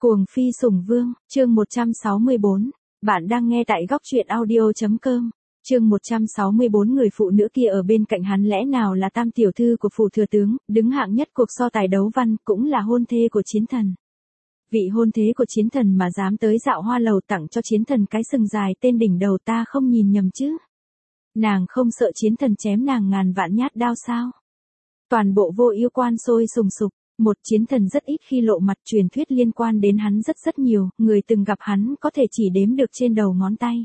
Cuồng phi sủng vương, chương 164. Bạn đang nghe tại góc truyện audio.com. Chương 164 người phụ nữ kia ở bên cạnh hắn lẽ nào là tam tiểu thư của phủ thừa tướng, đứng hạng nhất cuộc so tài đấu văn, cũng là hôn thê của chiến thần. Vị hôn thế của chiến thần mà dám tới Dạo Hoa lầu tặng cho chiến thần cái sừng dài tên đỉnh đầu, ta không nhìn nhầm chứ. Nàng không sợ chiến thần chém nàng ngàn vạn nhát đao sao? Toàn bộ Vô Yêu Quan sôi sùng sục. Một, chiến thần rất ít khi lộ mặt, truyền thuyết liên quan đến hắn rất nhiều, người từng gặp hắn có thể chỉ đếm được trên đầu ngón tay.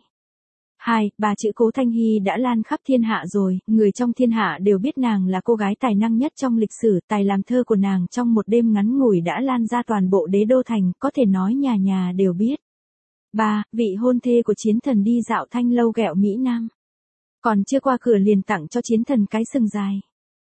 2. Bà chữ Cố Thanh Hy đã lan khắp thiên hạ rồi, người trong thiên hạ đều biết nàng là cô gái tài năng nhất trong lịch sử, tài làm thơ của nàng trong một đêm ngắn ngủi đã lan ra toàn bộ đế đô thành, có thể nói nhà nhà đều biết. 3. Vị hôn thê của chiến thần đi dạo Thanh lâu ghẹo Mỹ Nam. Còn chưa qua cửa liền tặng cho chiến thần cái sừng dài.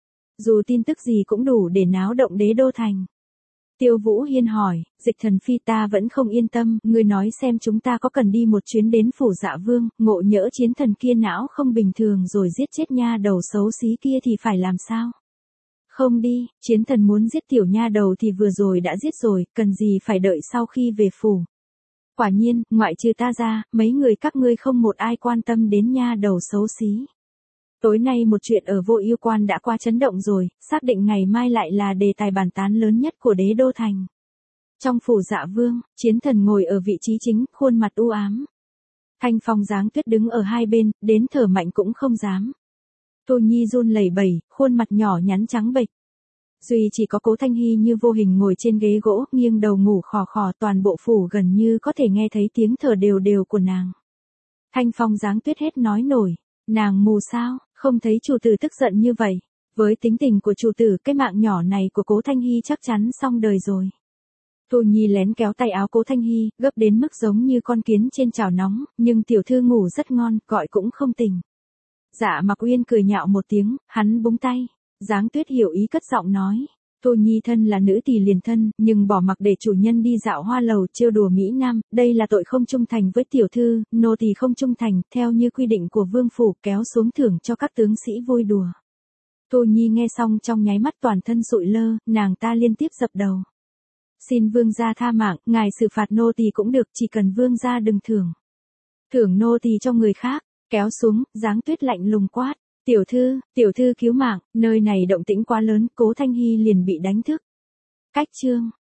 Dù tin tức gì cũng đủ để náo động đế đô thành. Tiêu Vũ Hiên hỏi, Dịch Thần Phi, ta vẫn không yên tâm, ngươi nói xem chúng ta có cần đi một chuyến đến phủ Dạ Vương, ngộ nhỡ chiến thần kia não không bình thường rồi giết chết nha đầu xấu xí kia thì phải làm sao? Không đi, chiến thần muốn giết tiểu nha đầu thì vừa rồi đã giết rồi, cần gì phải đợi sau khi về phủ. Quả nhiên, ngoại trừ ta ra, mấy người các ngươi không một ai quan tâm đến nha đầu xấu xí. Tối nay một chuyện ở Vô Yêu Quan đã qua chấn động rồi, xác định ngày mai lại là đề tài bàn tán lớn nhất của đế đô thành. Trong phủ Dạ Vương, chiến thần ngồi ở vị trí chính, khuôn mặt u ám. Thanh Phong Giáng Tuyết đứng ở hai bên, đến thở mạnh cũng không dám. Tô Nhi run lẩy bẩy, khuôn mặt nhỏ nhắn trắng bệch. Duy chỉ có Cố Thanh Hy như vô hình ngồi trên ghế gỗ, nghiêng đầu ngủ khò khò, toàn bộ phủ gần như có thể nghe thấy tiếng thở đều đều của nàng. Thanh Phong Giáng Tuyết hết nói nổi. Nàng mù sao, không thấy chủ tử tức giận như vậy. Với tính tình của chủ tử, cái mạng nhỏ này của Cố Thanh Hy chắc chắn xong đời rồi. Tô Nhi lén kéo tay áo Cố Thanh Hy, gấp đến mức giống như con kiến trên chảo nóng, nhưng tiểu thư ngủ rất ngon, gọi cũng không tỉnh. Dạ Mặc Uyên cười nhạo một tiếng, hắn búng tay. Giáng Tuyết hiểu ý cất giọng nói. Tô Nhi thân là nữ tỳ liền thân, nhưng bỏ mặc để chủ nhân đi dạo hoa lầu trêu đùa Mỹ Nam, đây là tội không trung thành với tiểu thư, nô tỳ không trung thành, theo như quy định của vương phủ, kéo xuống thưởng cho các tướng sĩ vui đùa. Tô Nhi nghe xong trong nháy mắt toàn thân sụi lơ, nàng ta liên tiếp dập đầu. Xin vương gia tha mạng, ngài xử phạt nô tỳ cũng được, chỉ cần vương gia đừng thưởng. Thưởng nô tỳ cho người khác, kéo xuống, Giáng Tuyết lạnh lùng quát. Tiểu thư cứu mạng, nơi này động tĩnh quá lớn, Cố Thanh Hy liền bị đánh thức. Cách chương.